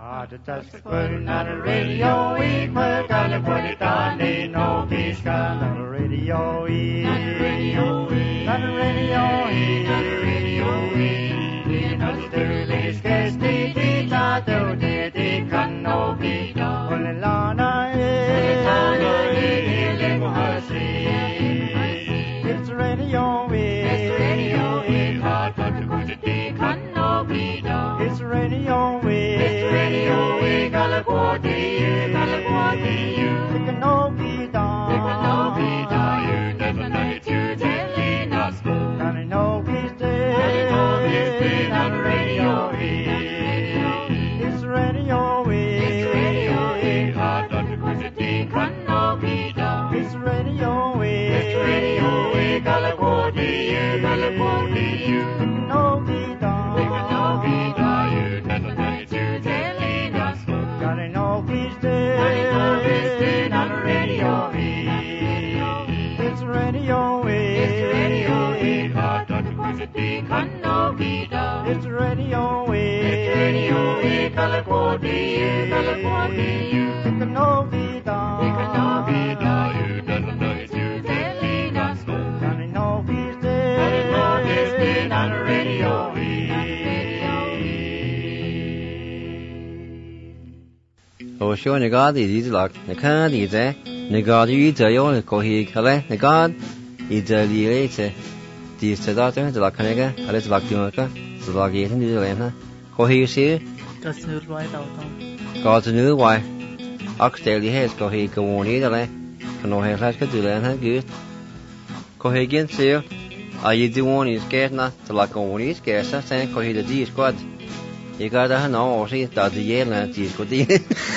Not a radio we put on the put it on the no fish not a radio we not a radio we not a radio we not a radio we not a sterling sketch the ta do the can no be done lana it's radio we it's radio we hot to go to the can no be done it's radio we radio we Galaquati you can no be done you never know to telling us can no be stay on radio it's radio we hot on the city can no be done it's radio we Galaquati you can no be done you never know to telling us can no be stay on radio it's radio we hot on the city can no be done it's radio we Galaquati you can no be done you never know to telling us can no be stay on radio 我说那个的日子了，你看的在那个的日子有那过去看来那个日子里嘞是，第十大章就来看那个，还是来听那个，是来给听的来呢。过去是高子女外，阿克这里还是过去个往年的嘞，可能还是个就来那个，过去件事，啊，日子往年是呢，就来个往年是噻，现过去的日子过。一个的很难，我是到底也能接受的。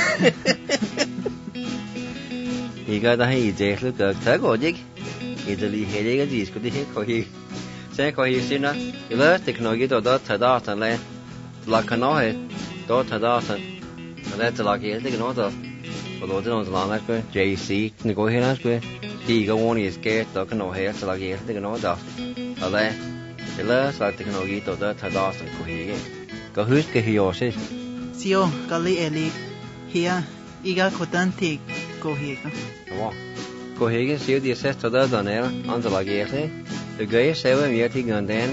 一个的很一直是个这个的，一直厉害的一个接受的可以。现在可以是呢，有了 technology 到太大上来，拉可能係到太大上，來就拉嘅這個孬就，我攞這種就拉那個 JC，你過去那個第一個我呢是嘅到可能係就拉嘅這個孬就，後來有了拉 technology 到太大上可以嘅。個虛嘅係是， 是哦，個你誒係啊，依家覺得啲過去嘅， 哇，過去嘅少啲識做得到呢，按照嚟嘅係，個嘅7秒啲簡單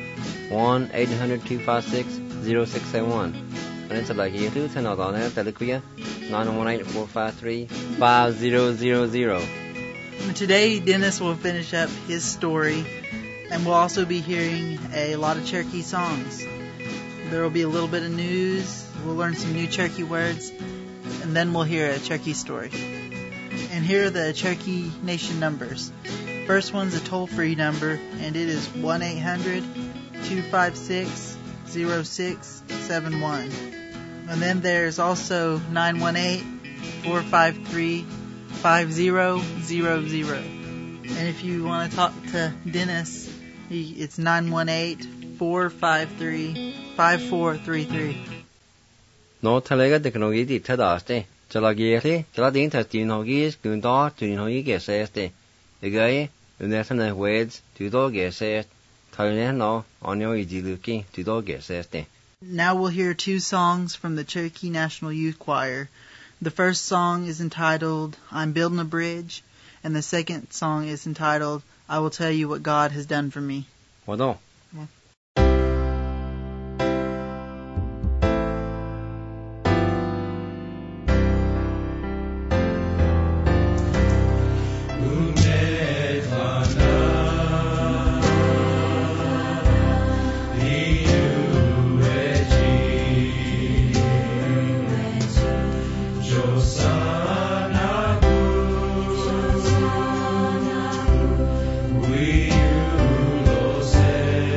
1-800-256-0671，按照嚟嘅都聽到到呢，telephone 918-453-5000. Today, Dennis will finish up his story, and we'll also be hearing a lot of Cherokee songs. There will be a little bit of news, we'll learn some new Cherokee words, and then we'll hear a Cherokee story. And here are the Cherokee Nation numbers. First one's a toll-free number, and it is 1-800-256-0671. And then there's also 918-453-5000. And if you want to talk to Dennis, it's 918-453-5433. No talaga teknologi ta daste. Chalagi chala din ta teknologi kun da teknologi ge seste. Egai unesana words to do ge sest. Tane no onyo ijiluki to do ge seste. Now we'll hear two songs from the Cherokee National Youth Choir. The first song is entitled I'm Building a Bridge, and the second song is entitled I Will Tell You What God Has Done for Me. Wado. We you lo say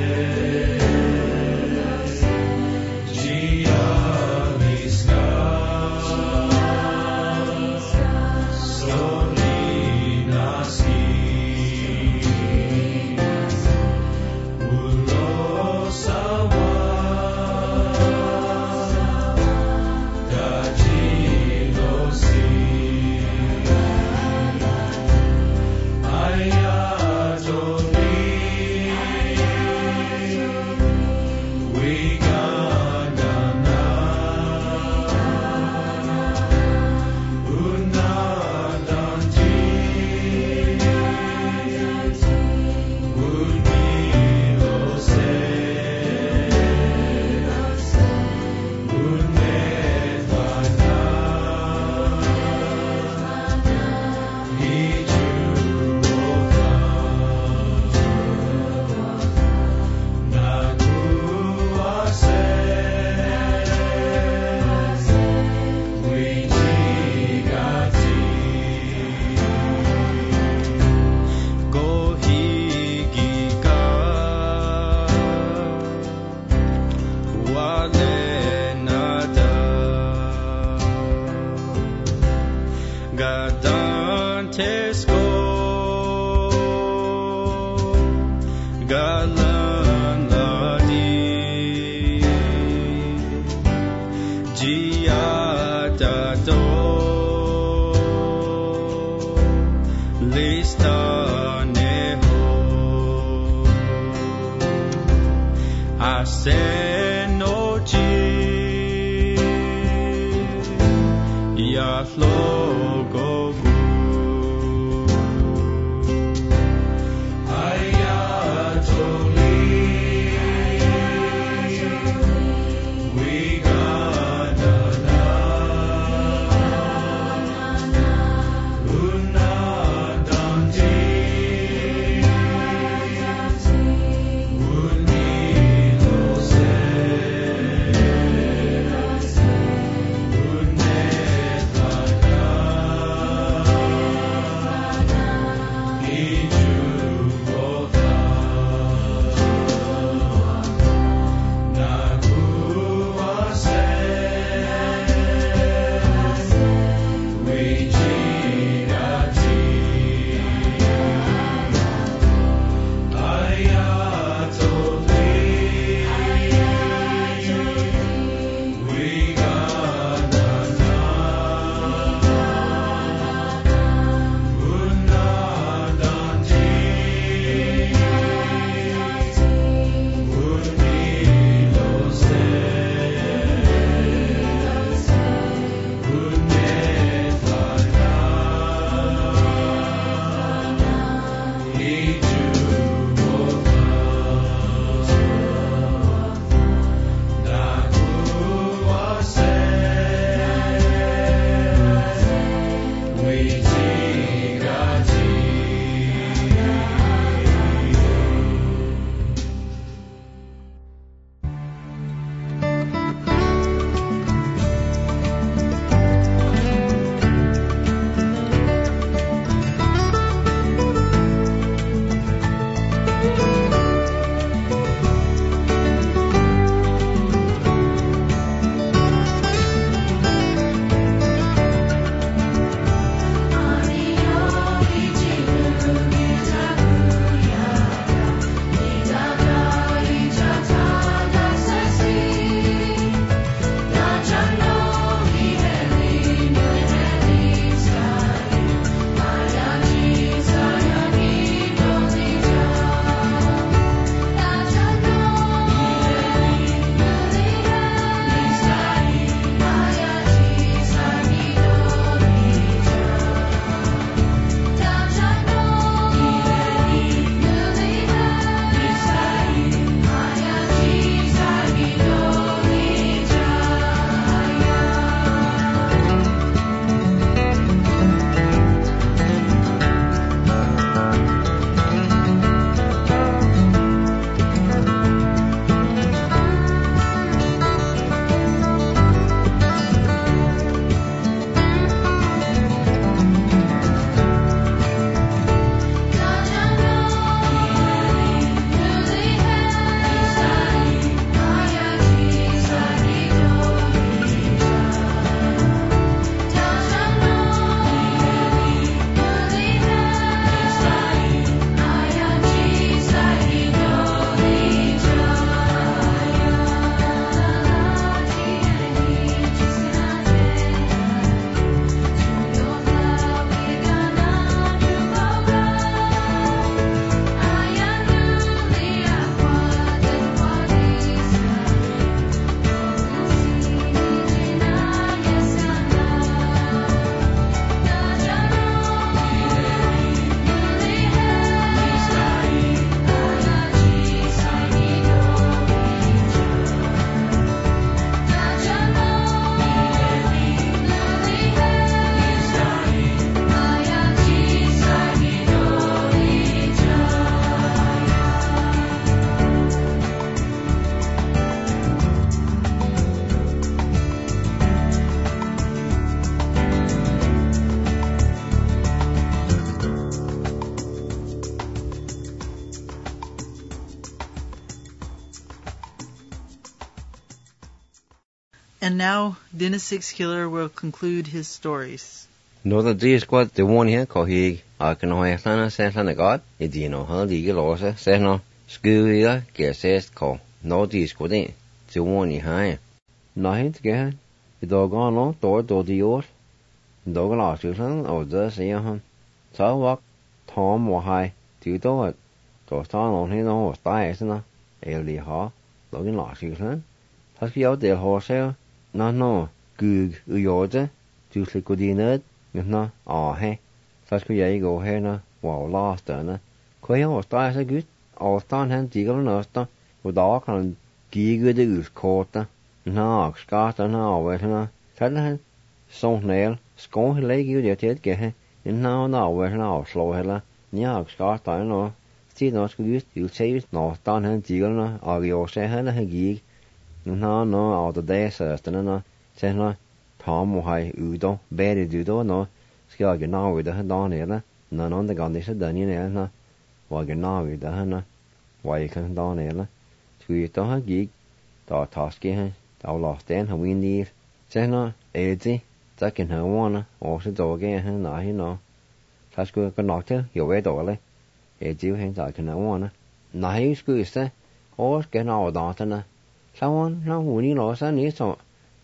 And now, Dennis Six Killer will conclude his stories. Nó the dí squad the one here có hí a can nói lana sen lana god I dí nó hal dí losa sen nó skuia ke ses có nó dí squad the one here nó hint ge I dog on no do the or dog la su san o the se han sa wak tom wa hai tu do to sa no he no stai sana eli ha dog la su san has ki out der ho se no gug u yoje tu se kodinat na he fast ku jeg go her na wow last na ko jeg var sta så gut avstand han diger na sta og da kan gige det utkorta na skata na over na kan han sån nel skon hele gud det det ge na over na slå hele ja skata na sti na skulle just you say no stand han diger na og jo se han han gig na av det så na se na Tom og hai udo bedre dudo no skal jeg nå ut det da nede når noen det kan ikke den nede na var jeg nå ut det na var jeg kan da nede skulle da ha gik da taske han da lagt den han win die sen edi da kan han wanna og så doge han nej no så skulle jeg nok til jo ved dårligt edi han da kan han wanna nej skulle det og skal nå da na someone no wini lo sa ni så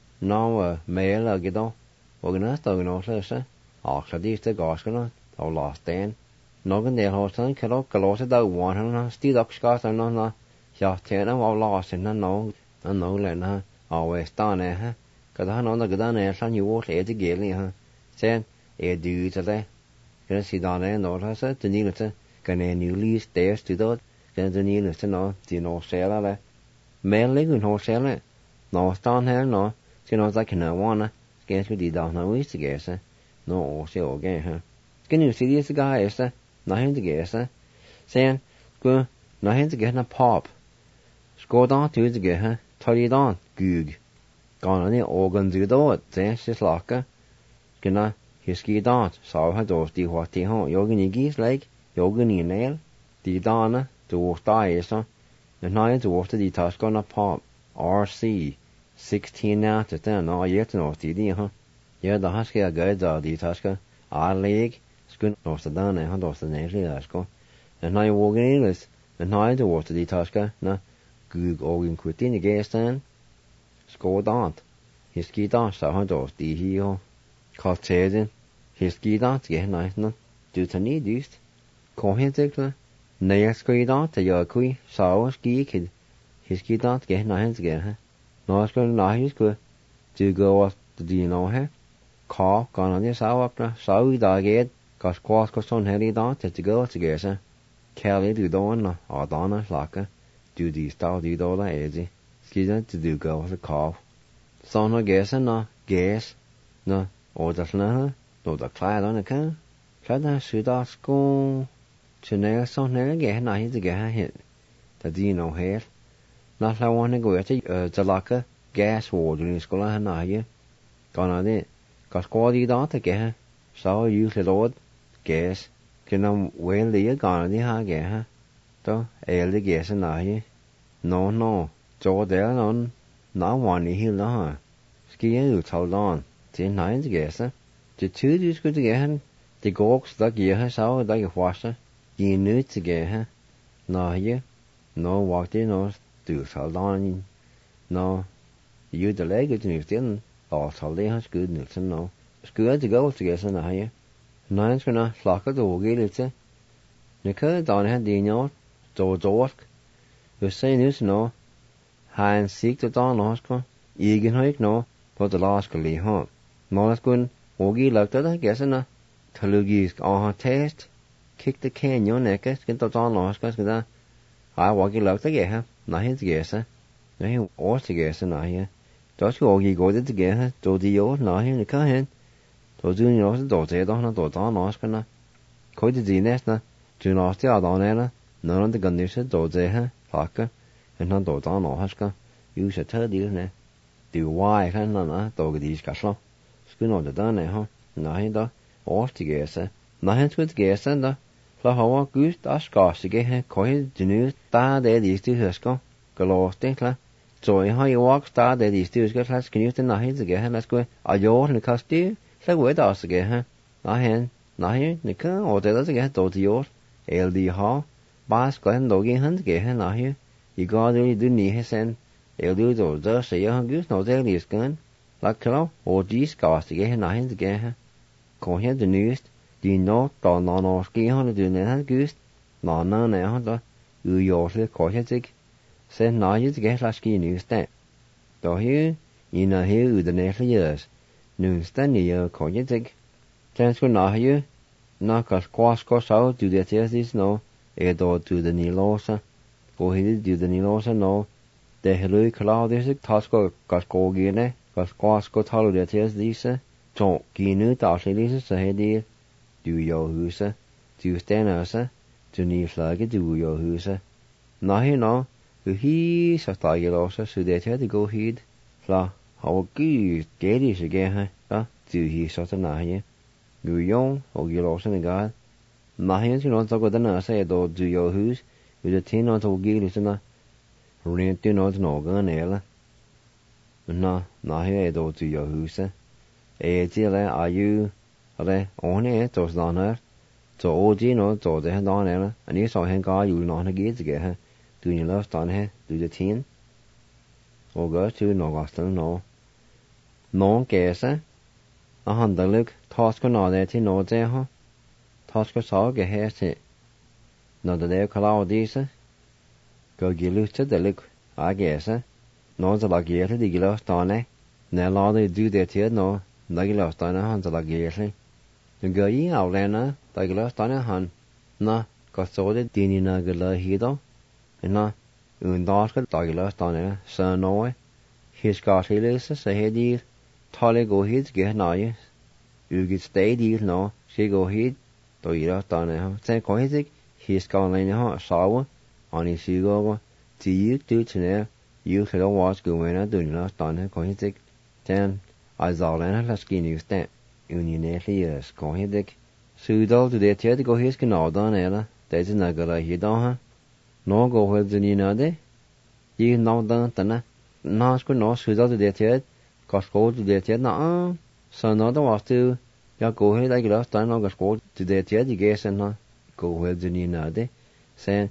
nó mẹ là cái đó và nó từ nó sẽ hoặc là đi tới gõ cái nó tàu lót tên nó cái này họ sáng cái đó sẽ đâu quan nó still up scott nó giờ thế nó vào lót thì nó lại nó always down này ha cái đó nó là cái đó này sao nhiều vô sẽ cái này ha xem du cho đây cái gì đó này nó sẽ tự nhiên là cái này new list test từ đó cái tự nhiên là sẽ nó thì nó sẽ là mẹ lấy người họ sẽ là nó down hết nó chứ nó ra cái nào wanna cái cái đi đâu nó biết cái gì nó sẽ ok ha cái new series cái gì nó hiện cái gì xem cái nó hiện cái nó pop score đó thứ cái ha thôi đó gug còn nó organ gì đó thế sẽ là cái nó history đó sau hay đồ đi hoạt thì họ có cái gì like có cái gì nail đi đó nó đồ tai sao nó đồ đi task nó pop RC 16 now to 10 no yet no tidi ha ya da haske ga da di taska a leg skun no sta da ne ha do sta ne ri asko and now walking is and now the water di taska na gug ogin kutin gestan sko dant his ki da sa ha do di hi ho ka teden his ki da ge na no du tani dist ko hen tekla ne sko da ta ya kui sa ski kid his ki da ge na hen ge ha nó skal nói cứ chỉ go đi nó hết khó còn nó sao ấp đó sao đã ghét có squat có son hết đi đó thì go thì ghét sao Kelly đi đó nó ở đó nó là cái đi tao đi đó là gì khi đó thì go là khó son nó ghét nó nó ở đó nó đã khai đó nè cái đó sự đó school cho nên son này ghét này thì ghét hết thì đi nó hết nó là one go at jalaka gas water in school na ye còn này có squad đi đó thì kìa sao use load gas cái nó quên lý còn đi ha kìa ha đó đi gas na ye no cho để nó hoàn đi hiểu đó ha ski you tell on thì nãy thì gas thì chứ đi school thì kìa thì gox đó kìa ha sao đó cái hóa sa gì nữa thì kìa ha na ye no walk đi no từ sau đó nó yêu the leg cái nhiều tiền ở sau đấy hết cứ nhiều tiền nó cứ thì go thì cái này nói cái nó là cái đồ cái đấy chứ nếu cái đó này đi nhau rồi rồi say nữa nó hàng xích cho đó nó có ý kiến hết nó có the last cái gì ha nó là con ogi là tới đó cái nó theology test kick the can nhau này cái đó nó có cái đó cái là tới cái ha nói cái gì nói ở cái gì nói đó chứ ogi gọi đến cái ha đồ đi ở nói cái cái hen đồ chứ nó đồ chế đó nó đồ đó nó cái nó coi cái gì nè chứ nó sẽ ở đó nè nó cái gần như sẽ đồ chế ha phải cái nó đồ đó nó hết cái yêu sẽ thơ đi nè điều why cái nó đồ cái gì cả sao cái nó đó nè ha nói đó ở cái gì nói cái gì đó là họ cứ đã có cái ha coi như ta để đi từ hết cái lo tết là Rồi hai walk ta để đi studio cái class cái new na hết cái là cái à yo nó cast đi là quay đó cái ha na hen na hen nó cái ở đây đó cái tổ thì yo LD ha bas cái nó cái hắn cái ha na hen you go đi đi ni hết sen LD rồi đó sẽ yo cứ nó đây đi cái là cái đó ở đi cái ha na hen cái ha còn hiện the news đi nó tao nó cái ha nó đi này hắn cứ nó này ha đó yo sẽ có hết cái sen na ju cái là cái news đấy đó hiu in a hiu the next years news đấy nhiều có những cái trên số na hiu na cái có sao từ the thesis no e do từ the nilosa có hiu từ the nilosa no de hello cloud is task có gì nè có thalo the thesis cho kỳ nữ tạo sẽ lý sẽ đi du yo hu sa du stena sa du ni flag du yo hu sa na hiu no hi sa ta ye lo sa su de che de go hid la how gu ge di se ge ha da zu hi sa ta na ye gu yong o ge lo sa ne ga na hian si no ta go da na sa do du yo hu u de tin no to ge li sa na rin ti no no ga ne la na he do du yo hu sa e ji le are you ale on ne to sa na to o ji no to de da ne la ani so hen ga yu no na ge ge ha do you love done he do the teen or go to no gostel no guess a hand look task no there to no there ha task so ge he se no the cloud this go gilu to the look I guess no the like here the gilu done ne la they do that here no the gilu done han the like here the go yi out there na the gilu done han na có số de tin na gilu hi do na đó cái tài là tao này sợ nói his got he list sẽ hết đi thale go hit cái này you get stay đi nó sẽ go hit tôi là tao này ha sẽ có hết his got này ha sao anh ấy sẽ go chỉ tu thế này you can watch go when tôi là tao này có hết then I saw là skin news that union có hết sự đó từ để chơi thì có hết cái nào đó này là để cho nó gọi là hết đó ha nó go hết gì nữa đấy, chỉ nó đang tận nó có nó sử dụng để chết, có số để chết nó, sau nó đó vào từ, ya go hết cái đó, tận nó có số để chết thì cái sen nó, go hết gì nữa đấy, sen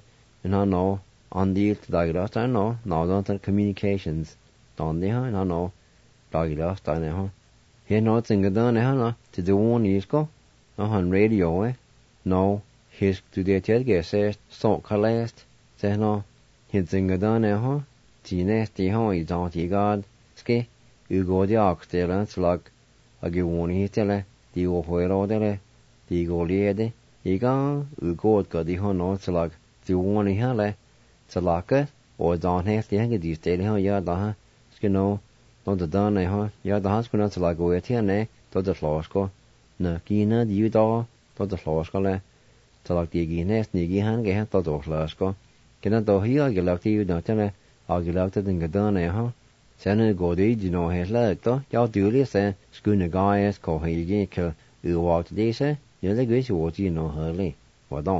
nó on the cái đó tận nó đang tận communications, tận đấy ha, nó cái đó tận này ha, hiện nó từng cái đó này ha nó, thì the one is có, nó on radio ấy, nó his to the chết cái sen, so collect thế nó hiện tình cái đó này ha chỉ này thì họ ý trong thì cái cái go đi học thế làslag à cái vấn đề thế là thì go phải lo thế là thì go đi đấy ý cái go cái đi họ nóslag thì vấn đề ha làslag cái ở trong này thì cái gì thế là họ giờ đó ha cái nó đó này ha giờ đó cái nóslag go thế này đó là lo có nè kia nó đi đó là lo có làslag thì cái này cái hắn cái đó là có cái nó tôi hiểu cái lạc thì nó chắc là ở cái lạc thì cái đó này ha sẽ nên gọi đi gì nó hết là đó cho tiểu lý sẽ school này guys có hay cái work đi sẽ nhớ lấy cái số gì nó hợp lý và đó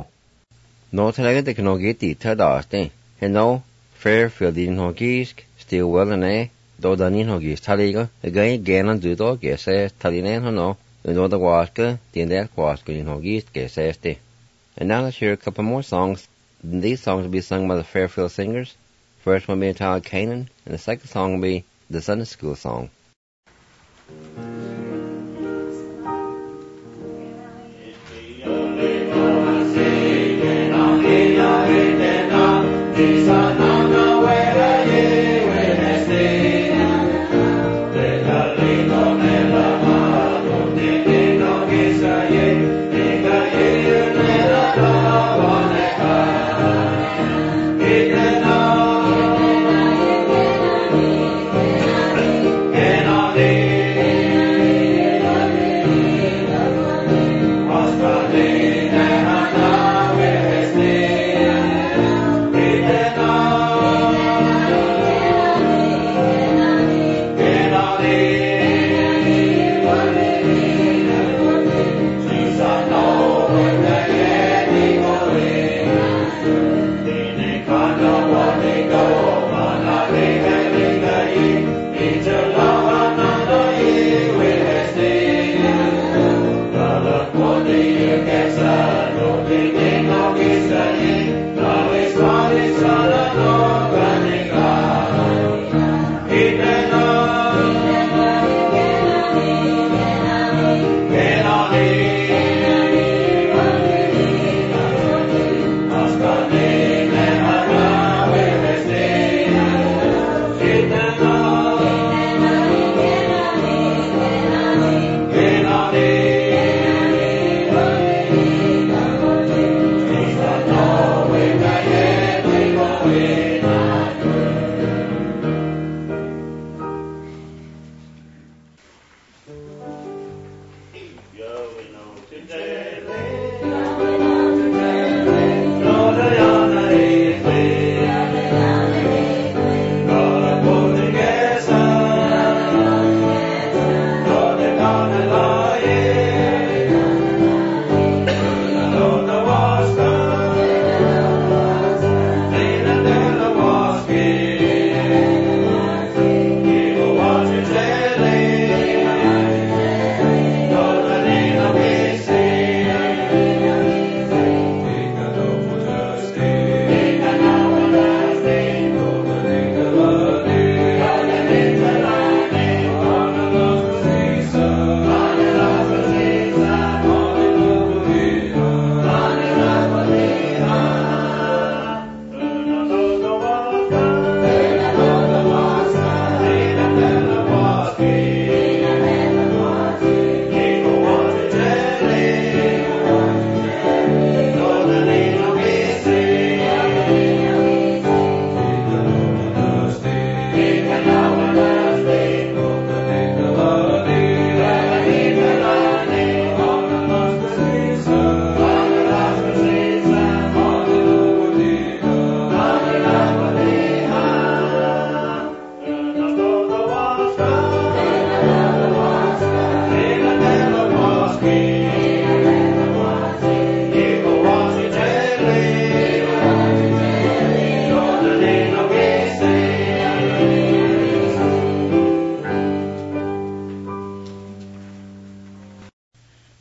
nó thấy cái technology thì thay đổi đấy hello Fairfield đi nó cái still well này đó là những họ cái thay cái nó giữ đó cái sẽ thay này nó đó qua cái tiền đấy qua cái họ cái sẽ đấy. And now let's hear a couple more songs. These songs will be sung by the Fairfield Singers. First one will be entitled Canaan, and the second song will be the Sunday School Song. Yeah.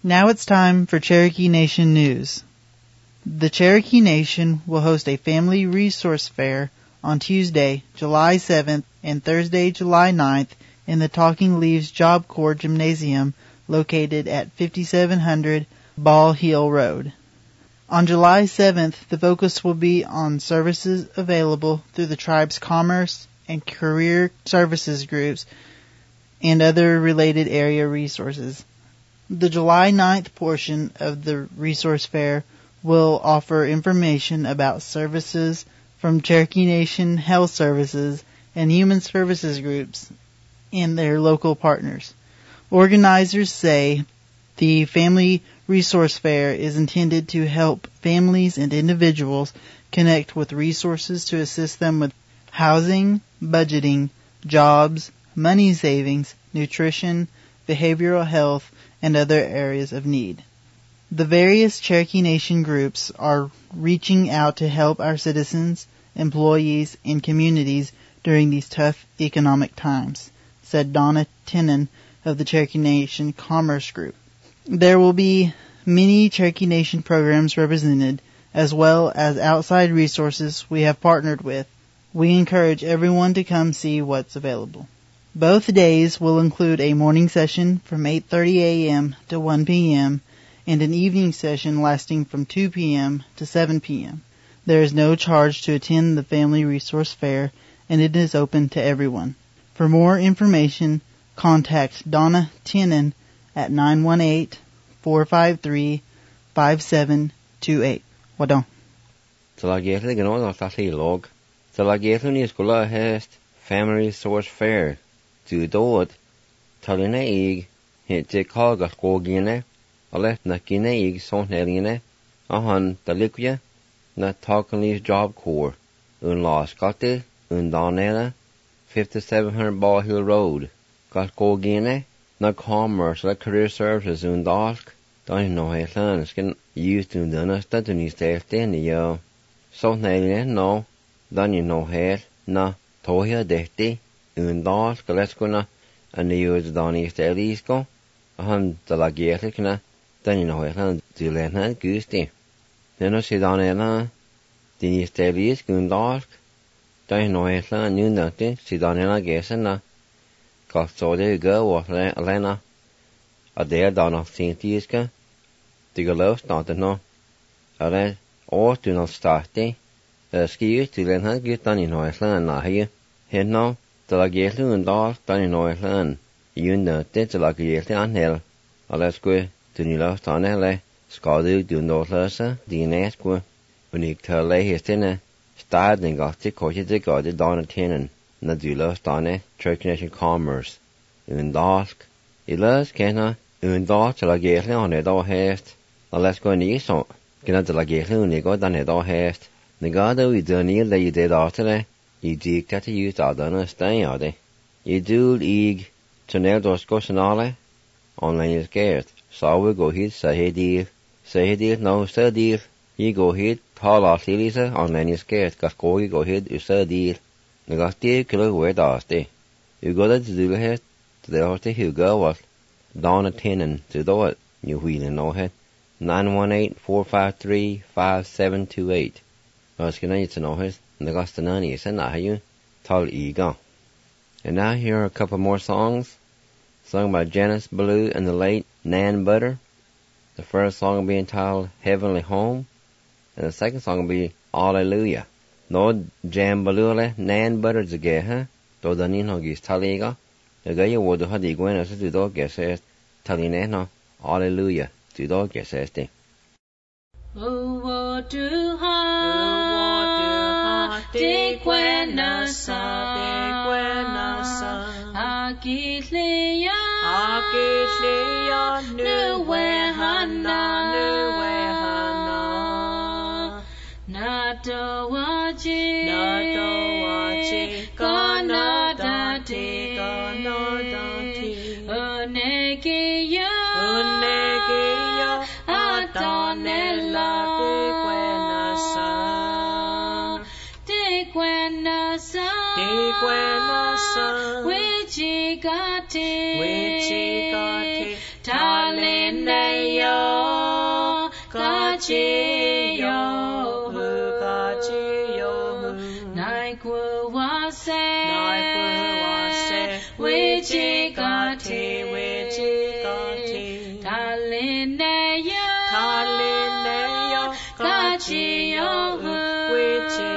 Now it's time for Cherokee Nation News. The Cherokee Nation will host a family resource fair on Tuesday, July 7th and Thursday, July 9th in the Talking Leaves Job Corps Gymnasium located at 5700 Ball Hill Road. On July 7th, the focus will be on services available through the tribe's commerce and career services groups and other related area resources. The July 9th portion of the resource fair will offer information about services from Cherokee Nation Health Services and Human Services groups and their local partners. Organizers say the Family Resource Fair is intended to help families and individuals connect with resources to assist them with housing, budgeting, jobs, money savings, nutrition, behavioral health, and other areas of need. The various Cherokee Nation groups are reaching out to help our citizens, employees, and communities during these tough economic times, said Donna Tenen of the Cherokee Nation Commerce Group. There will be many Cherokee Nation programs represented, as well as outside resources we have partnered with. We encourage everyone to come see what's available. Both days will include a morning session from 8:30 a.m. to 1 p.m. and an evening session lasting from 2 p.m. to 7 p.m. There is no charge to attend the Family Resource Fair, and it is open to everyone. For more information, contact Donna Tenen at 918-453-5728. Wadon. Talagéithla gná á thaí log. Talagéithla níos go le heist Family Resource Fair. Tú dóid, talina ig, hinte cágat gógíine, a leit na gine ig sonhelíine, a han dalikja, na Talking Leaves Job Corps, un láscate, un dánéile, 5700 Ball Hill Road, gat gógíine, na Commerce, le Career Services, un dásk, dan no heitlan, skin used un dunasta, dun is delte, ni yo. Sonhelíine, no, dan no heit, na tohia dehti, un dásk, galeskuna, an niúd dáníos delísco, a han dalagéithla, dan no heitlan, dúleitna, gústi. Neno si dánéile, diníos delís, un dásk, dan no heitlan, núnati, si dánéile gésa na, Gástóide go bhla lena a déir dánach tíísca, di go leos náta nó, a le ótúnal státi, skíú tú lenha gút daní nóisla an náhiú, hen nó, dal a géithlu an dál daní nóisla an, iún nöte dal a géithlu an hel, a le sgui dúní leos dána le, skádú dún dótlasa, díné sgui, unig tá le héstine, stád na gachti cóti de gádi dána ténan, na dúlas dána Cherokee Nation Commerce, un dásk, I les cena, un dá til a géithlu an edá héist, a les go níos gina til a géithlu un ego dan edá héist, na gádú I dúní le I déad átale, I díg tata yús ádána stein áde. I dúl ig, tunnel dos gosanále, an lein is géirt, sáfu go híd sa hédíl nó sa díl, I go híd tálá lílísa an lein is géirt, gas gógi go híd sa díl, na gas díl kilo huid ásti. U goda dúla héist, de horte hugo was Donna Tenen to do it, New Wheeling no head 918-453-5728. As can I to know his the Gostanani is in you tall ego. And now here are a couple more songs sung by Janice Ballou and the late Nan Butter. The first song will be entitled Heavenly Home, and the second song will be Alleluia. No Jan Ballou Nan Butter Zagaha, do the Nino Gis Taliga. The guy would have the Gwen to dog guess Talineno, Alleluia, to dog guess este. Oh, what do ha, de Gwenasa, Akitlia, Nuehana, Natowaji, Ganadati, Unegiya, Adanella, De Gwenasa, Wichigati, Talinaya, Wichi Gati, Wichi Gati, Talineyo, Talineyo, Gachi Yo, Wichi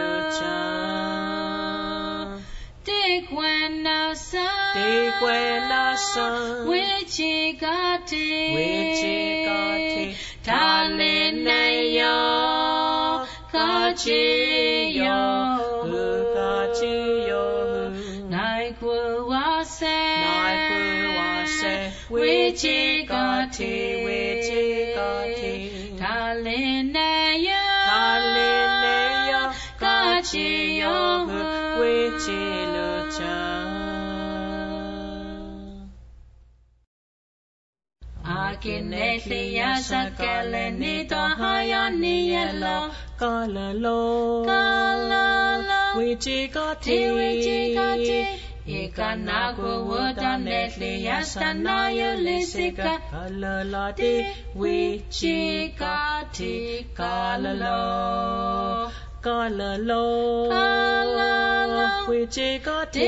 Lucha, Dikwena Son, Wichi Gati, Wichi Gati, Talineyo, Gachi Yo, Gachi Yo, Naiku Wase, Wichi Gati, Wichi Gati, Talineyo, Gachi Yo, Wichi Lucha. Akinetli yasa kaleni tohaya niyelo, Kalalo, Wichi Gati, Ikanaku wodanetli yasa na yulisika, Kalalati, Wichi Gati, Kalalo, Wichi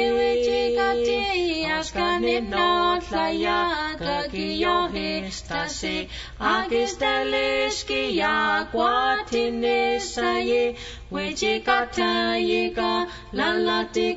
Gati, Askani no tlaya, Kakiyo histasi, Akisteliski ya kwatinisaye, Wichi Gati, Lalati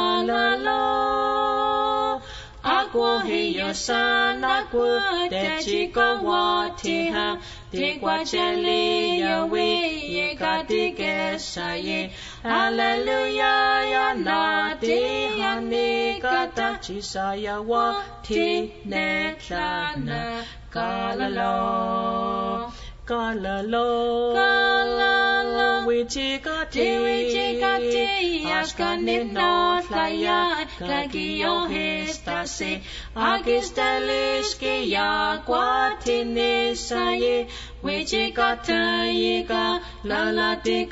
Kalalo, Akwa hiyo sana kwa techiko watiha, Tikwa cheli yawe ye katike saye, Hallelujah ya nati hani kata chisaya wati netlana, Kalalo, Wichi Gati, Askani no tlaya, Kakiyo histasi, Akisteliski ya kwatinisaye, Wichi Gati, Lalati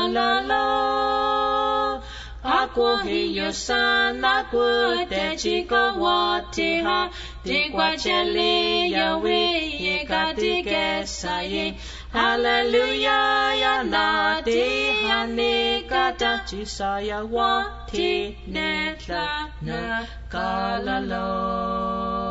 Kalalo, Akwa hiyo sana kwa techiko watiha, Tikwa cheli yawe ye katike saye, Hallelujah ya nati hani kata chisaya wati netla na Kalalo.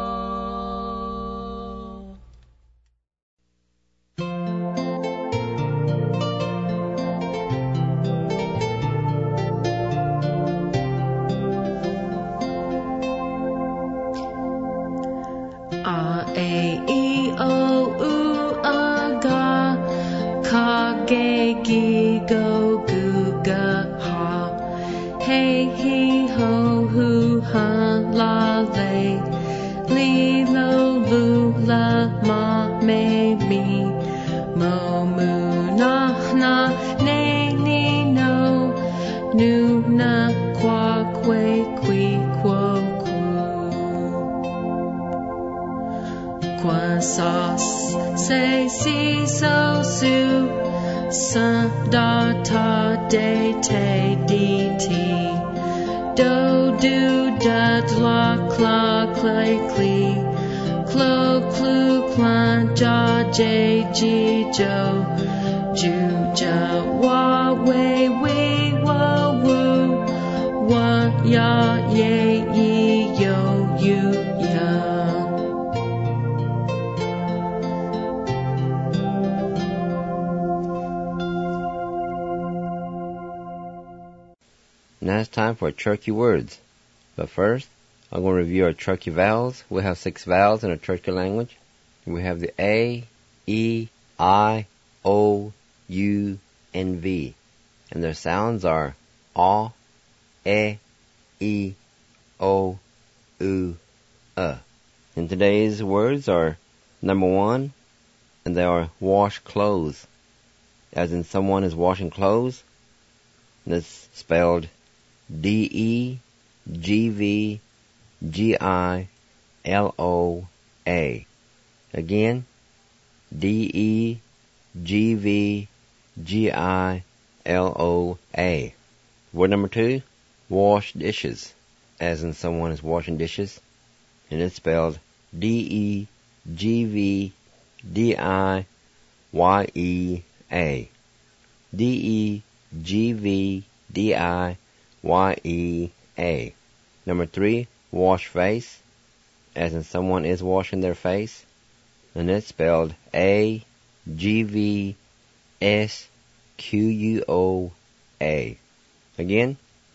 Gi go gu ga ha, hey he ho hu ha la le, li lo lu la ma me mi, mo mu na na ne ni no, nu na qua que qui quo ku, qua sauce say si so su. Sa da ta de te di ti, do do da la cla clay clee, clo clu clan ja j g jo, ju ja wa we wa woo, wa ya ye ye yo you ya. Now it's time for Cherokee words. But first, I'm going to review our Cherokee vowels. We have 6 vowels in our Cherokee language. We have the A, E, I, O, U, and V. And their sounds are A, E, O, U, And today's words are number 1, and they are wash clothes. As in someone is washing clothes. And it's spelled D-E-G-V-G-I-L-O-A. Again, D-E-G-V-G-I-L-O-A. Word number 2, wash dishes. As in someone is washing dishes. And it's spelled D-E-G-V-D-I-Y-E-A. D-E-G-V-D-I-Y-E-A. Number 3, wash face, as in someone is washing their face, and it's spelled A-G-V-S-Q-U-O-A. Again,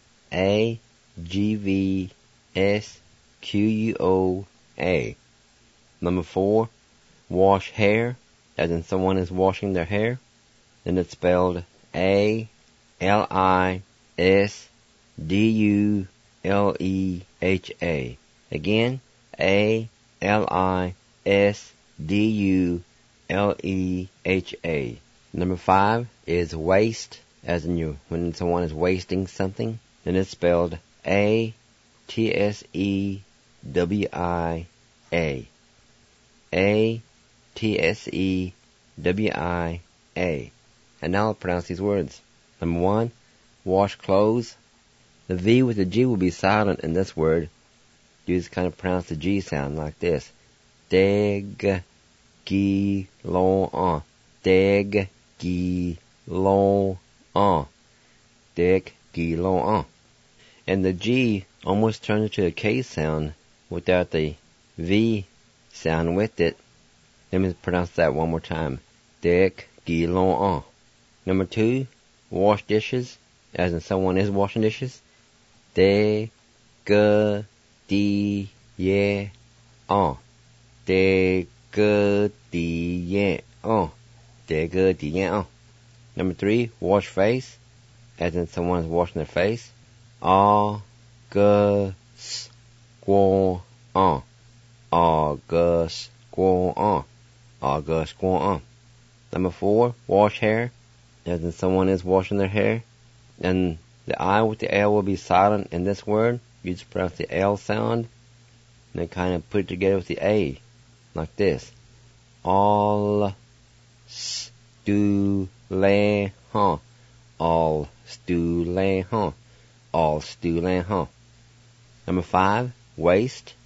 A-G-V-S-Q-U-O-A. Number 4, wash hair, as in someone is washing their hair, and it's spelled A-L-I-S-D-U-L-E-H-A. Again, A-L-I-S-D-U-L-E-H-A. Number 5 is waste, as in when someone is wasting something, and it's spelled A-T-S-E-W-I-A. A-T-S-E-W-I-A. And now I'll pronounce these words. Number 1, wash clothes. The V with the G will be silent in this word. You just kind of pronounce the G sound like this. Deg-gi-lo-on. Deg-gi-lo-on. Deg-gi-lo-on. And the G almost turns into a K sound without the V sound with it. Let me pronounce that one more time. Deg-gi-lo-on. Number 2, wash dishes, as in someone is washing dishes. De-ge-di-ye-on. De-ge-di-ye-on. De-ge-di-ye-on. Number 3, wash face, as in someone is washing their face. August-squon-on. August-squon-on. August-squon-on. Number 4, wash hair, as in someone is washing their hair. And the I with the L will be silent in this word. You just pronounce the L sound, and then kind of put it together with the A, like this. All-stu-le-hon. All-stu-le-hon. All-stu-le-hon. Number 5, waste.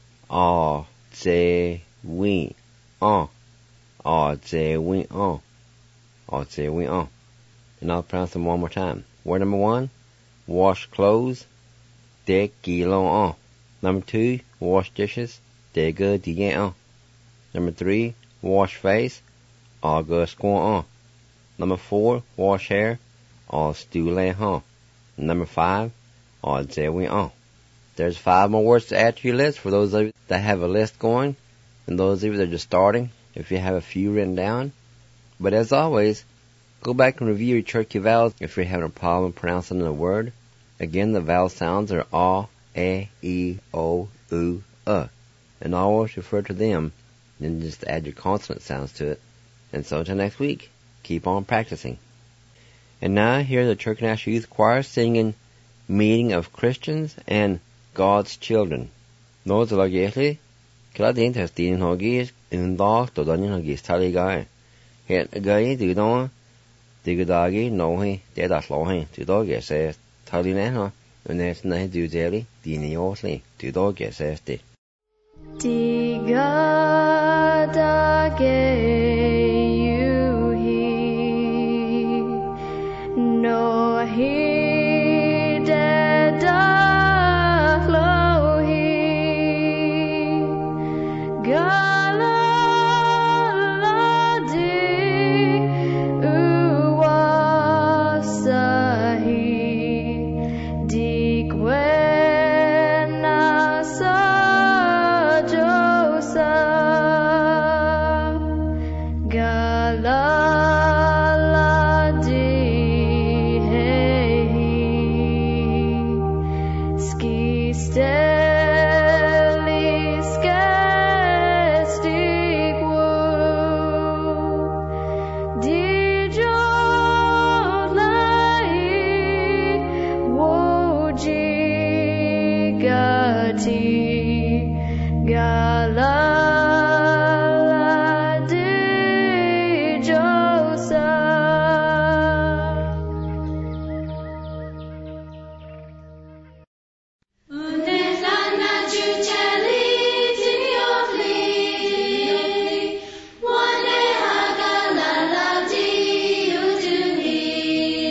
All-ze-win-on. All-ze-win-on. All-ze-win-on. And I'll pronounce them one more time. Word number 1, wash clothes. De-gi-lo-on. Number 2, wash dishes. De-ge-di-ye-on. Number 3, wash face. August-squon-on. Number 4, wash hair. All-stu-le-hon. Number 5, all-ze-win-on. There's 5 more words to add to your list for those of you that have a list going, and those of you that are just starting, if you have a few written down. But as always, go back and review your Cherokee vowels if you're having a problem pronouncing a word. Again, the vowel sounds are A, E, I, O, U, and always refer to them, and just add your consonant sounds to it. And so until next week, keep on practicing. And now here's the Cherokee National Youth Choir singing Meeting of Christians and God's Children. Those are like Claudine has the Hoggies in the Daniel Hoggies Taligai. Hit a guy, do you know? Digudagi, no, he did a slow him. To dog, yes, says Talina, and there's no do jelly, Dini Osley. To dog, yes, says the Digadage, you he, no he.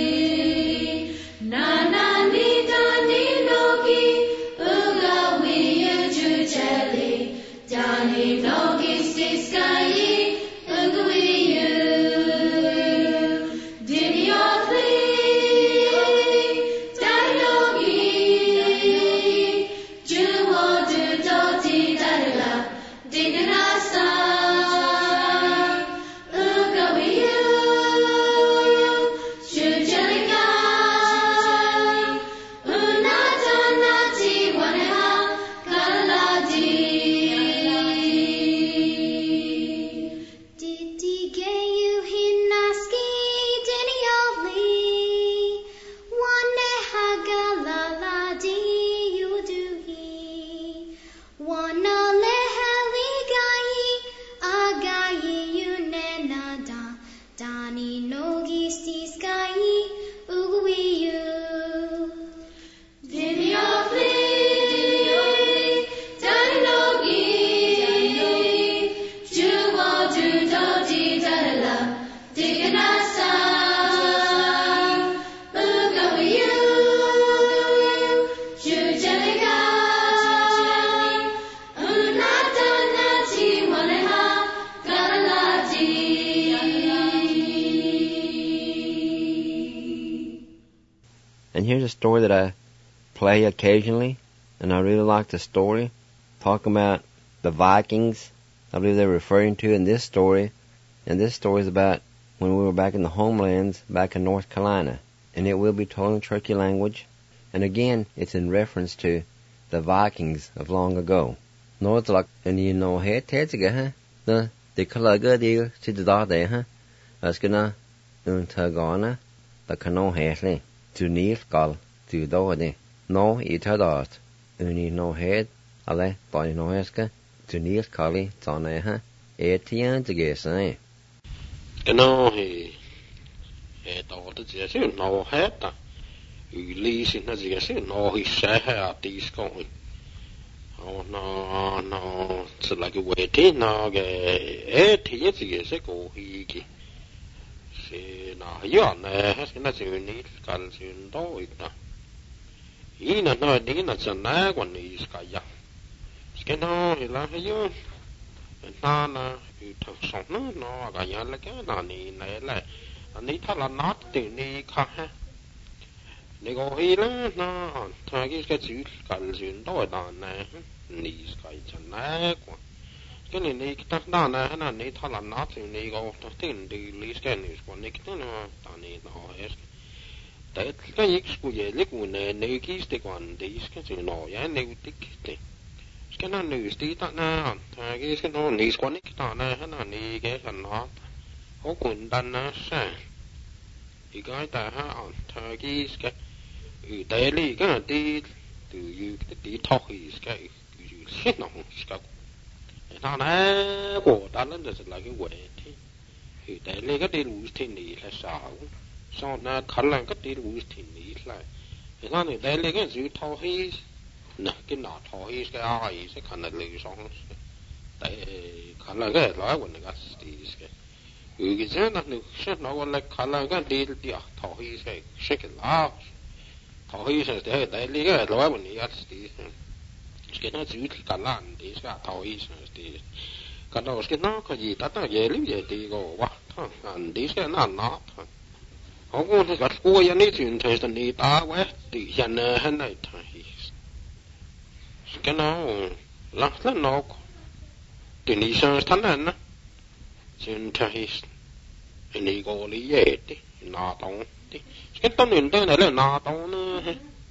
Na na ni do ni no ki uga wi And here's a story that I play occasionally, and I really like the story. Talking about the Vikings, I believe they're referring to in this story. And this story is about when we were back in the homelands, back in North Carolina. And it will be told in Cherokee language. And again, it's in reference to the Vikings of long ago. Nó it's like, and you know, hey, that's it, huh? The color good deal, see the dot there, huh? That's gonna, Tagana, the canoe hairly. To kneel call to do no it had art uni no head ale by no eska to kneel calli tane ha etian to guess no he thought that yes no head you leasing as you say no he say at this going oh no it's like a waiting now etian to guess go he na na chữ ní cần chữ đôi na ý là nói ní là chân ná còn ní cái gì cái nó thì là cái gì na na thực sống nó cái gì là cái nào ní này là ní thật là nó từ ní khác ha ní có ý là nó thay cái chữ cần chữ đôi là này ní cái chân ná còn cái này này cái đó là nó này thật là nó thì này có tiền đi lý cái này còn này cái nó ta này nó hết đấy cái gì cũng vậy lấy của này này cái còn đi cái gì nó vậy này cái nó này tí ta na cái nó này còn này cái đó nó này cái phần nó có quần đan nó sao thì cái ta ha cái đấy lý cái này đi từ cái tí thóc thì cái nó cái nó nè của ta lên được là cái quệ thì để lấy cái đi lùi thì nỉ là sao sau đó khả năng cái đi lùi thì nỉ lại thì nó này để lấy cái chữ thọ hi nè cái nọ thọ hi cái ai sẽ khả năng lùi xong để khả năng cái nói của người ta thì cái gì nó được sẽ nói gọi là khả năng cái đi thọ hi sẽ cái lá thọ hi sẽ để lấy cái nói của người ta thì cái nó chữ cả lan thì sẽ thọ hi thì cái đó cái nó cái gì ta về lý về thì có quá anh đi sẽ nó họ cũng thì cái cô nhà này chuyện thời gian đi ta quá thì hiện nay này thì cái nó lắm nó thì đi sang tháng này nó chuyện thời này có lý về thì nó tông thì cái tông nhìn đây này là nó tông nữa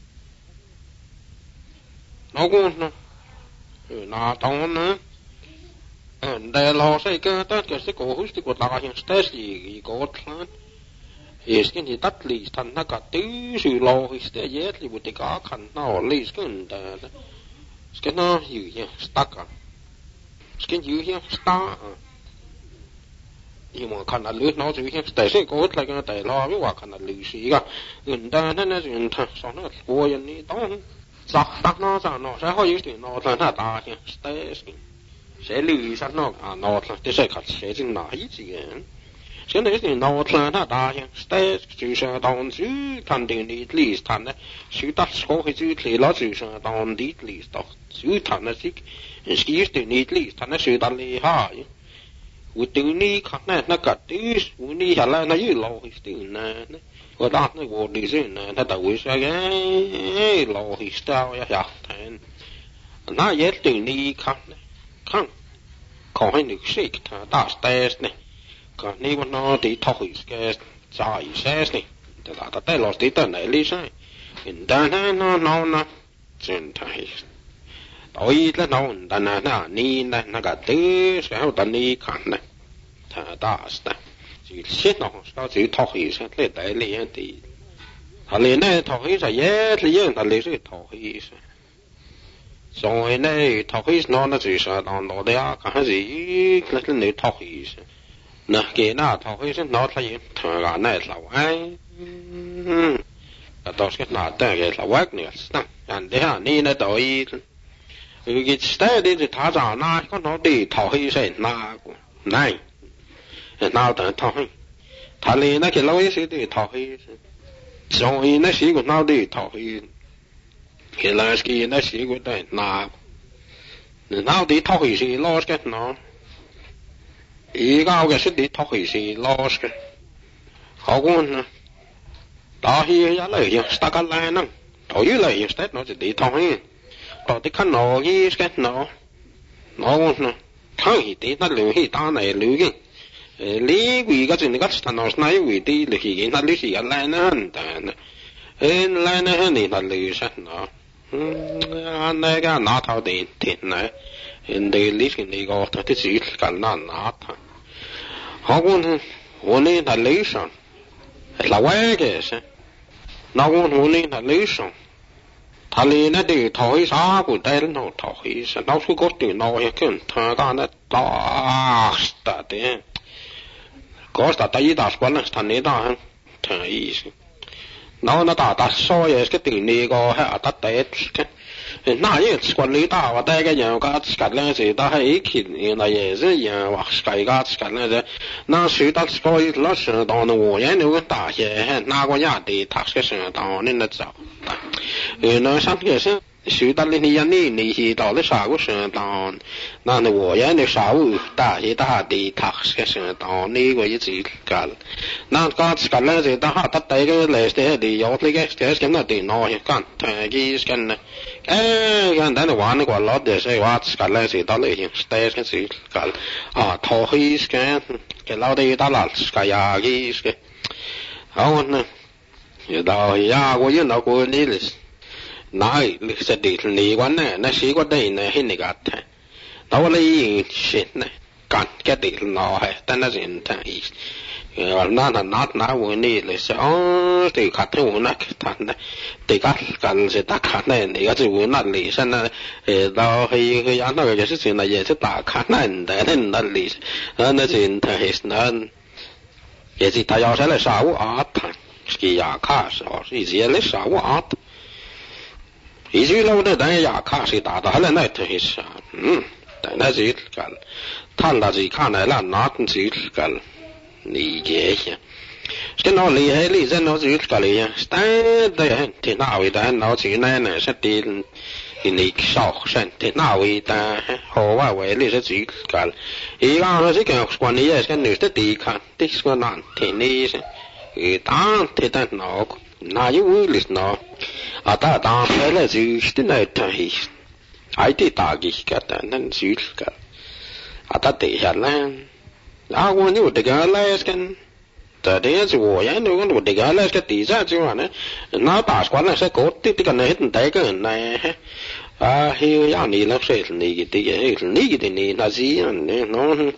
nó cũng nó tông nữa đây là sai cái tất cả sự cố hữu sự cố tạo hiện stress gì có thằng hiện cái gì tất lý thành nó cả tứ sự lo thì sẽ dễ thì một cái khăn nó lý cái nó hiểu nhá stuck à cái hiểu nhá stuck nhưng mà khăn là lướt nó chữ nhá tại sao có lại cái tại lo với quả khăn là lướt gì cả người ta nó chuyện thật sao nó cố vậy này tông sắp nó sao nó sẽ hơi chuyện nó là nó ta nhá stress sẽ lì sát nó nó thì sẽ khát sẽ chừng nào hết gì cái này thì nó là nó ta nhá stress chữ sang down chữ thành tiền đi lì thành đấy chữ tắt có cái chữ thì nó chữ sang down đi lì đó chữ thành nó chỉ chữ tiền đi lì thành nó chữ ta lì ha u từ ní khác này nó cả từ u ní hả là nó như lâu thì từ này ở đó nó vô đi rồi này nó đâu sẽ cái lâu thì sao ya thành nó dễ từ ní khác này khác có hay nước xịt ta test này còn nếu mà nó thì thôi cái trái xét này ta tay lót tí tận này lý sai hiện tại nó chuyện thay tôi là nó ta na ni na cái thứ sao ta ni khăn này ta chỉ xét nó sao chỉ thôi xét lấy đại lý thì thằng này này thôi sẽ dễ thì dễ thằng này sẽ thôi rồi này thôi nó chỉ là nó đấy cái gì là cái này thôi nè cái nào thôi sẽ nó là gì thằng cái này là ai đó sẽ là cái là work này anh đấy à ni này tôi cái style đi thì thả ra na có nó đi thôi sẽ na này nào tận thôi thằng này nó cái lối sẽ đi thôi rồi nó sẽ có nào đi thôi cái là cái nó sẽ có đấy nào đi thôi sẽ lo cái nó ý cái sẽ đi thôi sẽ lo cái họ cũng đó thì giá lợi hiện ta cái này nè thôi như lợi hiện nó sẽ đi thôi đó thì khăn nó cái nó cũng thôi thì nó lưu thì ta này lưu cái lý vì cái chuyện cái nó nói vì đi là khi nó lưu gì cái này nữa lại nữa thì nó lưu sát nó anh này cái nó thao tiền này để lý cái này có thật sự cái nó họ cũng hôm nay là lý sao là quái cái sao nó cũng hôm nay là lý sao thằng này nó đi thôi sao của đây nó thôi sao nó cứ có tiền nó cái thằng cái nó to đấy có tại ta quan là thằng này đó thằng ấy nó ta soi cái tiền này có hay ta tết cái nãy quản lý ta và đây cái nhà cái này gì ta hay khi này也是呀哇cái này đấy nó suy ta coi nó sẽ đó nó我也那个大些那个呀的他是是到那找nó sắp cái是suy ta lên nhà này thì đó là sao cũng sẽ đó那我也那啥大些大的他是是到那个一直干那cái này gì ta ta đây cái này sẽ đi有那个cái那的nó干cái cái này cái này nó玩cái lót để xây hóa cái này thì đó là hiện tại cái gì cái thôi cái lao đi đó là cái cái không nè giờ đó ya của những nó của đi này lịch sử đi lý quan này nó sĩ quan đây này hay này cái đó là gì chuyện này cái đi nó hay ta nó chuyện thay nó vừa đi là sẽ thì khát theo nó thằng này thì cái sẽ ta khát này thì cái chữ nó lý sinh này đó thì anh nói cái chuyện này sẽ ta khát này để nên nó lý nó chuyện thì nó cái gì ta要sẽ là sao thằng cái nhà khát sao cái gì là sao ý chí lâu的人呀看谁打的了那特是但那是干他那是看来了那是干理解呀cái nó lý hay lý dân nó giữ cái lý ya tại thì nào vậy ta nó chỉ này này sẽ đi lý sau sen thì nào vậy ta họว่าvậy lý sẽ giữ cái ý nó sẽ cái quan lý cái nữ sẽ đi看đi cái nạn thì ní ta thì ta nó na yêu lý nó ta phải là giữ cái này thay ai thì ta cái nên giữ cái ta để hạ lan我你这个来跟这的是我呀，那个我这个来个底下就完了，那大关了是搞的这个呢，很大个人呢，还要你那谁你个的你的你那是呢，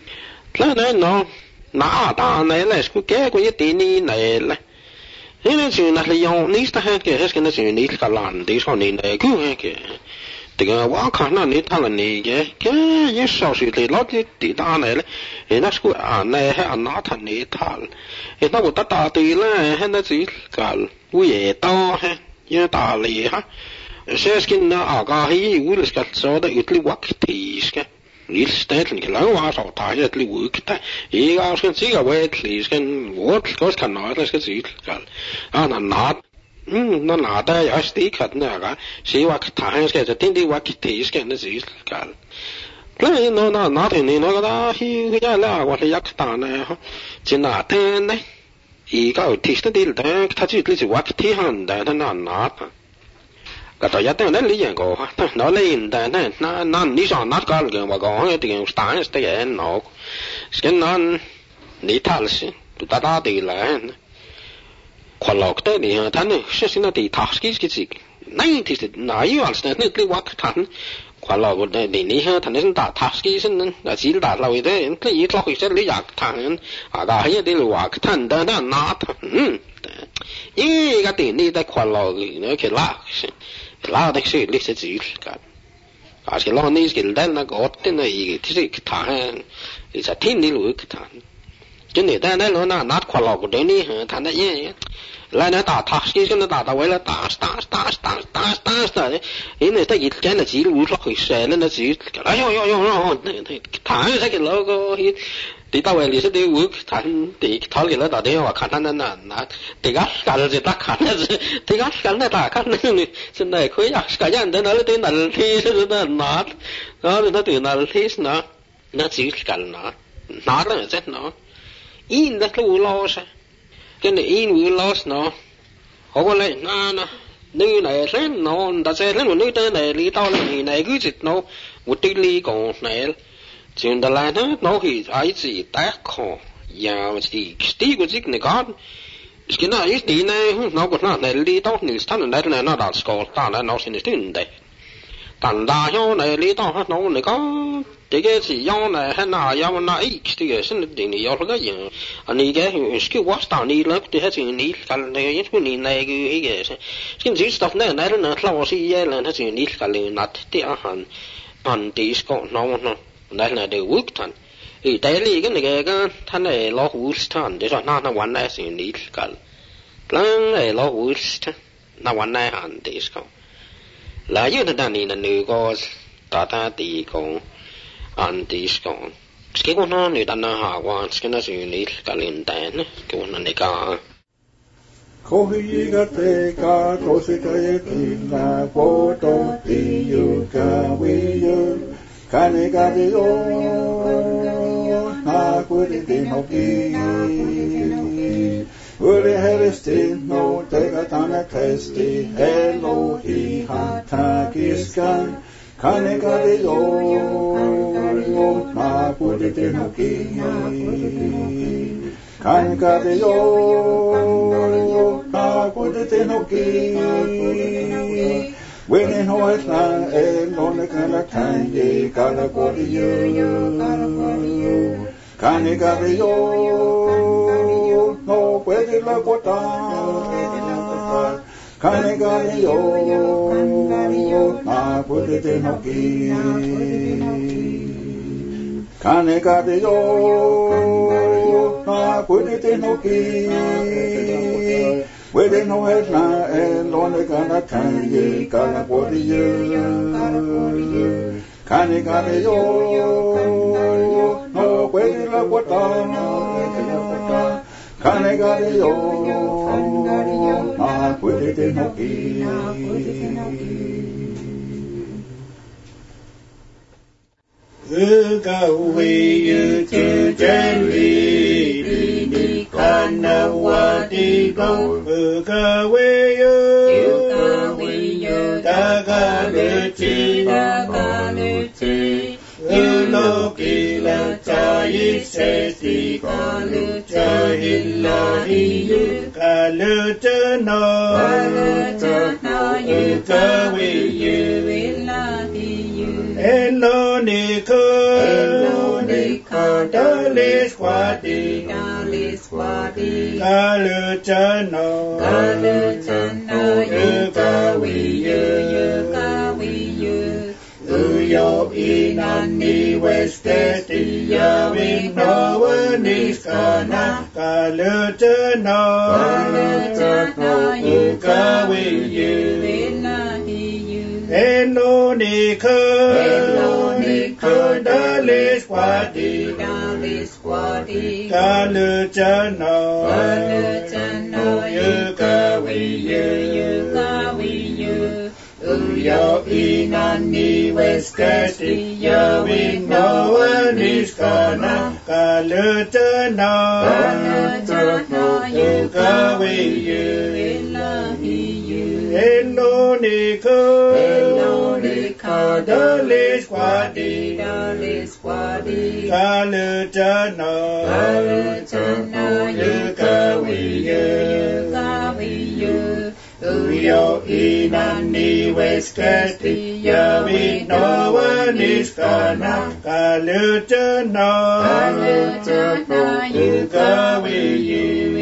那大呢来是个个一点你来了，因为是那里用你是他个是那是你个烂的说你那个个。这个我看那你他了你个也少许的老的地大来了，那是个那还拿他你他了，那我大的了，那是个我也大也大了哈，现在那个还我了个说的有点我提个，你是在那个我说他也里我他，一个是这个我提个我看那个是这个那拿。nó nã ta ya sti khat na ga si wa tha cáiจะ tin đi wa ki ti cái nó gì cả cái nó thì nó đó hi cái là wa ya ta na chỉ nã tên này ý cái ti sti đi ta ta chỉ li wa ki ti han da na cái tao nhớ tới lý do của nó lên tại nó lý do nó có cái mà có cái tiền sáng cái nó cái nó lý thal tụi ta thì là khoa học tới thì thằng này sẽ nó thì thắc cái gì này thì nói như vậy nên cái what thằng khoa học của thì ní thằng này ta thắc cái gì là chỉ là lâu đấy cái gì lo cái lý giải thằng đã hay đi là thằng đó nó cái tiền này tại khoa học nó cái là đấy sự lịch sử cái cái lo này cái đó nó có tên là gì thì thằng thì sẽ thiên đi lối thằng cho nên ta nói nó nát khoa học của đấy ní thằng đấy lại nó ta thắc cái nó ta vậy là ta đấy ý này ta cái là chỉ lúa rồi sẽ nó chỉ ai yo thằng cái logo thì ta vậy thì đi uống thằng thì tháo cái đó đấy mà khán nó thì gắt cả rồi ta khán thì gắt cả nó ta khán này xin này khối cả nhà nó nói tới là thì nó nát đó nó từ là thì nó chỉ cả nó là rất nó in that lu loss cái này in lu loss nó họ có lại nơi này lên nó đã sẽ lên một nơi tới này lý tao này này cứ dịch nó một tí ly còn này chuyện đó là nó thì ai gì tác khó và gì tí của dịch này có cái nào ít tí này nó có nó này lý tao này thằng này nó đã score ta là nó xin được đây thằng đa nhau này lý tao nó này có cái gì nhau này hay nào nhau nó ít thì cái xin được này nhau cái gì anh ấy cái watch tao này là cái gì này cái này cái này cái gì stuff này nó lâu xí là nó gì này cái này nát thì anh tí score nó là đều work thằng thì tại vì cái này cái thằng này lo work thằng để cho nó玩này gì này cái này lo work nó玩này anh tí score là như thế này là người có ta thì còn anh tí score cái con nó người ta nó hạ quan cái nó gì này cái liên tài cái con này cả Ko hi ga te ka to se ka ye ki na ko to ti yu ka wi yu ka ne ka de yo na ku de te no ki ure herestin no te ka tana testi hello hi ha ta kiskan ka ne ka de yo na ku de te no ki kan ka de yo na ku de te no ki when in hoes na no ne kana kan ye kana ko de yo kan ka de yo no puede la kota kan ka de yo na ku de te no ki kan ka de yo na ku de te no ki Wede no es na lone kana kanye kana podi yo kane kane yo no wede la kota kane kane yo na wede te no ki Uka we you to jelly kana wadi go Uka we you daga luti Uloki la chai se ti kalu chahilla you kalu no Uka we you Hello Nico, Dalis Wadi, Kalutano, Yukawiyu, Uyo Inani Westeti, Yawin Noa Niskana, Kalutano, Yukawiyu, Hello Nico, Dalis Wadi, Kalutano, Yukawiyu, Uyo Inani Westeti, Yawin Noa Niskana, Kalutano, Yukawiyu, Hello Veronica, the Liz Quadi, Galutano, Yukawiyu, Uyo inani weskesti, Yawi no one is gonna, Galutano, Yukawiyu,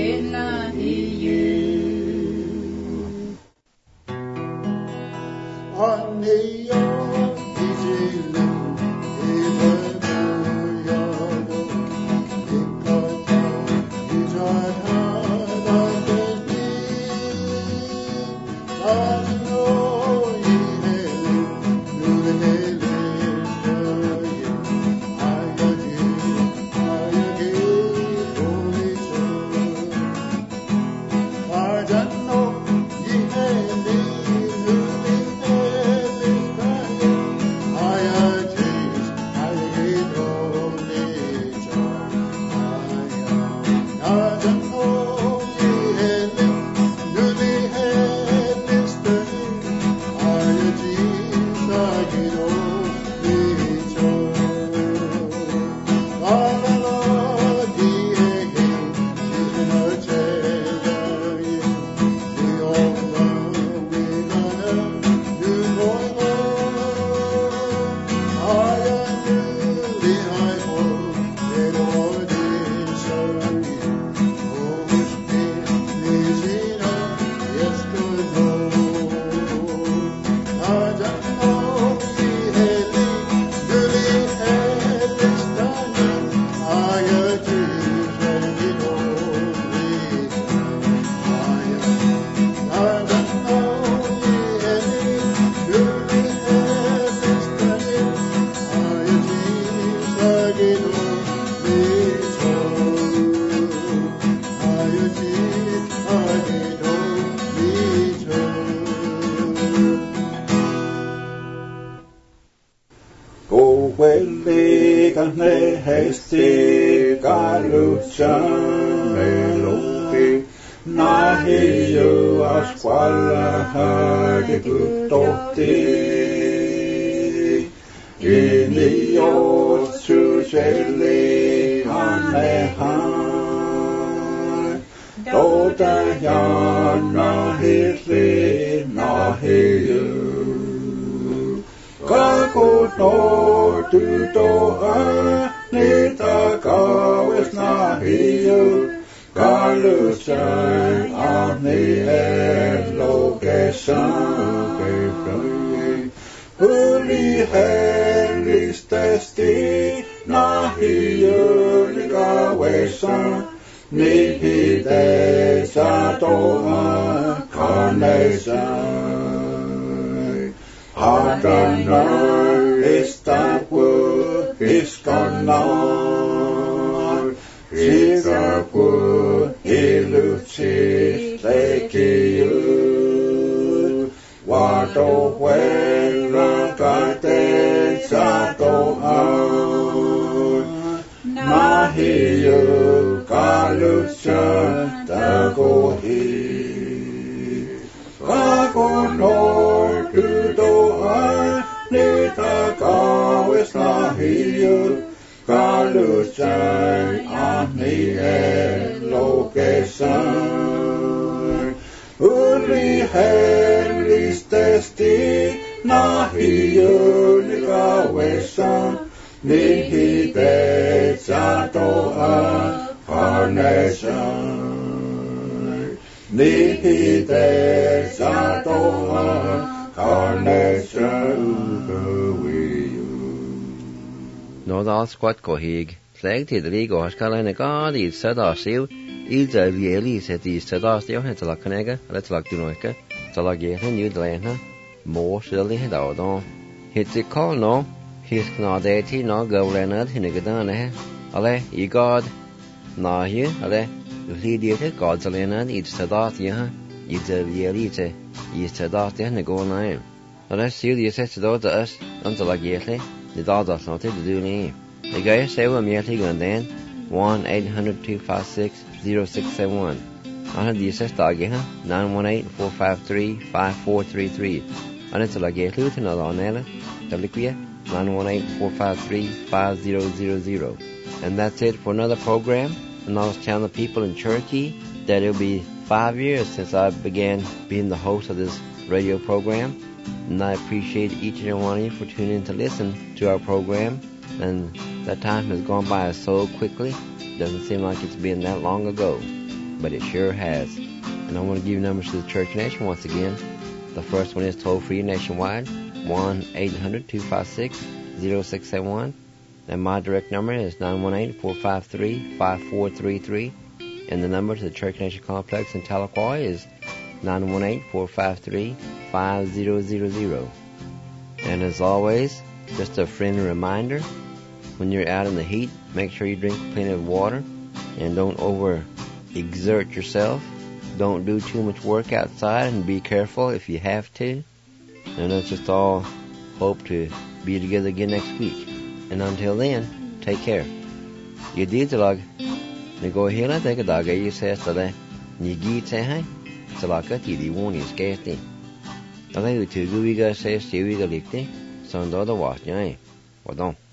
Squat kohig, sleg til rigo haskalene god I sadasiv, ilza lieli seti sadasio het la kanega, let la dunoika, salagehen yudlena, mo shili hedaudo. Hitsi call no, his knadeti no governad hinigadane, ale I god, na hi, ale, lidiete godsalenad id sadatia, ilza lieli te, I sadatia negonaim. Ale sil yesetdo das, ansalagete, the dadas not to do name. The guy say we're merely going then 1-800-256-0671. Ana dices tageha 918-453-5433. Ana talage lutin alonela taliquia 918-453-5000. And that's it for another program. And I was telling the people in Cherokee that it'll be 5 years since I began being the host of this radio program. And I appreciate each and every one of you for tuning in to listen to our program. And that time has gone by so quickly. Doesn't seem like it's been that long ago, but it sure has. And I want to give you numbers to the Church Nation once again. The first one is toll-free nationwide, 1-800-256-0671. And my direct number is 918-453-5433. And the number to the Church Nation Complex in Tahlequah is 918-453-5000. And as always, just a friendly reminder, when you're out in the heat, make sure you drink plenty of water and don't overexert yourself. Don't do too much work outside, and be careful if you have to. And let's just all hope to be together again next week. And until then, take care. You did lag. Nego hela take a dog you says today. You get say hi. So like a TV one is getting. I think the two we got says you will lick it. So the other was, yeah. Well done.